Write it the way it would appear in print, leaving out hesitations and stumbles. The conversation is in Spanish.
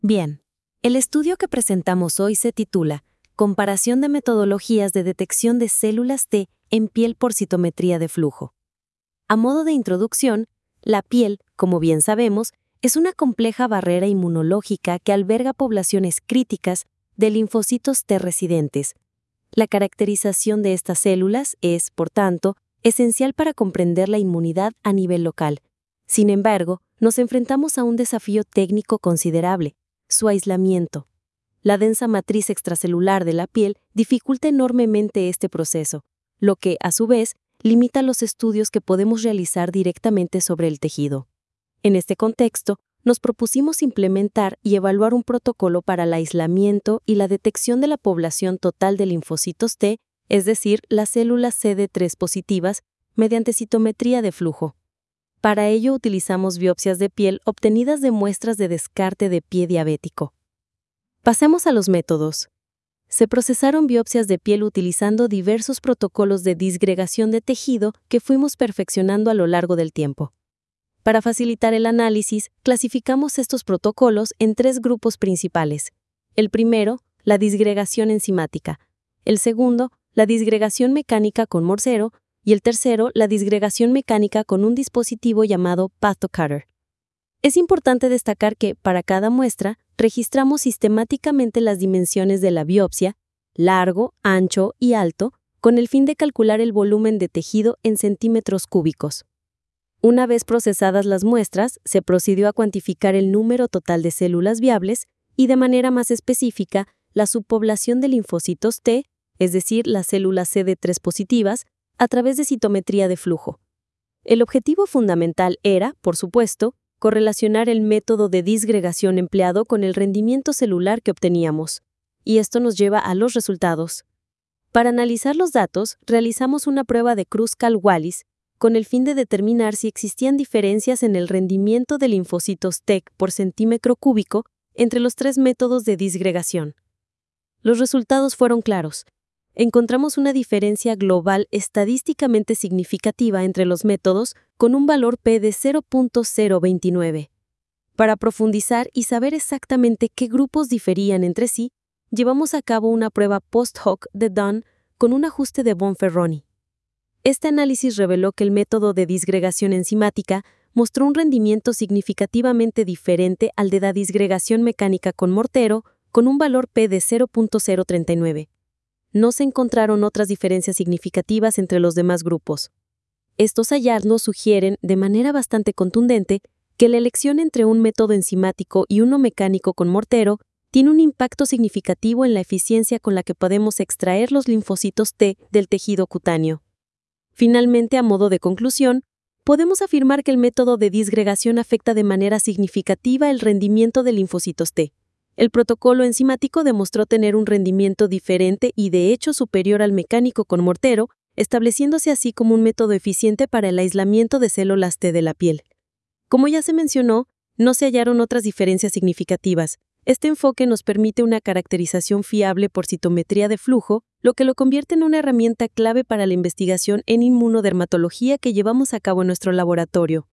Bien, el estudio que presentamos hoy se titula Comparación de metodologías de detección de células T en piel por citometría de flujo. A modo de introducción, la piel, como bien sabemos, es una compleja barrera inmunológica que alberga poblaciones críticas de linfocitos T residentes. La caracterización de estas células es, por tanto, esencial para comprender la inmunidad a nivel local. Sin embargo, nos enfrentamos a un desafío técnico considerable: su aislamiento. La densa matriz extracelular de la piel dificulta enormemente este proceso, lo que, a su vez, limita los estudios que podemos realizar directamente sobre el tejido. En este contexto, nos propusimos implementar y evaluar un protocolo para el aislamiento y la detección de la población total de linfocitos T, es decir, las células CD3 positivas, mediante citometría de flujo. Para ello utilizamos biopsias de piel obtenidas de muestras de descarte de pie diabético. Pasemos a los métodos. Se procesaron biopsias de piel utilizando diversos protocolos de disgregación de tejido que fuimos perfeccionando a lo largo del tiempo. Para facilitar el análisis, clasificamos estos protocolos en 3 grupos principales. El primero, la disgregación enzimática. El segundo, la disgregación mecánica con morcero. Y el tercero, la disgregación mecánica con un dispositivo llamado PathoCutter. Es importante destacar que, para cada muestra, registramos sistemáticamente las dimensiones de la biopsia, largo, ancho y alto, con el fin de calcular el volumen de tejido en centímetros cúbicos. Una vez procesadas las muestras, se procedió a cuantificar el número total de células viables y, de manera más específica, la subpoblación de linfocitos T, es decir, las células CD3 positivas, a través de citometría de flujo. El objetivo fundamental era, por supuesto, correlacionar el método de disgregación empleado con el rendimiento celular que obteníamos, y esto nos lleva a los resultados. Para analizar los datos, realizamos una prueba de Kruskal-Wallis con el fin de determinar si existían diferencias en el rendimiento de linfocitos T por centímetro cúbico entre los 3 métodos de disgregación. Los resultados fueron claros. Encontramos una diferencia global estadísticamente significativa entre los métodos con un valor P de 0.029. Para profundizar y saber exactamente qué grupos diferían entre sí, llevamos a cabo una prueba post-hoc de Dunn con un ajuste de Bonferroni. Este análisis reveló que el método de disgregación enzimática mostró un rendimiento significativamente diferente al de la disgregación mecánica con mortero, con un valor P de 0.039. No se encontraron otras diferencias significativas entre los demás grupos. Estos hallazgos sugieren, de manera bastante contundente, que la elección entre un método enzimático y uno mecánico con mortero tiene un impacto significativo en la eficiencia con la que podemos extraer los linfocitos T del tejido cutáneo. Finalmente, a modo de conclusión, podemos afirmar que el método de disgregación afecta de manera significativa el rendimiento de linfocitos T. El protocolo enzimático demostró tener un rendimiento diferente y de hecho superior al mecánico con mortero, estableciéndose así como un método eficiente para el aislamiento de células T de la piel. Como ya se mencionó, no se hallaron otras diferencias significativas. Este enfoque nos permite una caracterización fiable por citometría de flujo, lo que lo convierte en una herramienta clave para la investigación en inmunodermatología que llevamos a cabo en nuestro laboratorio.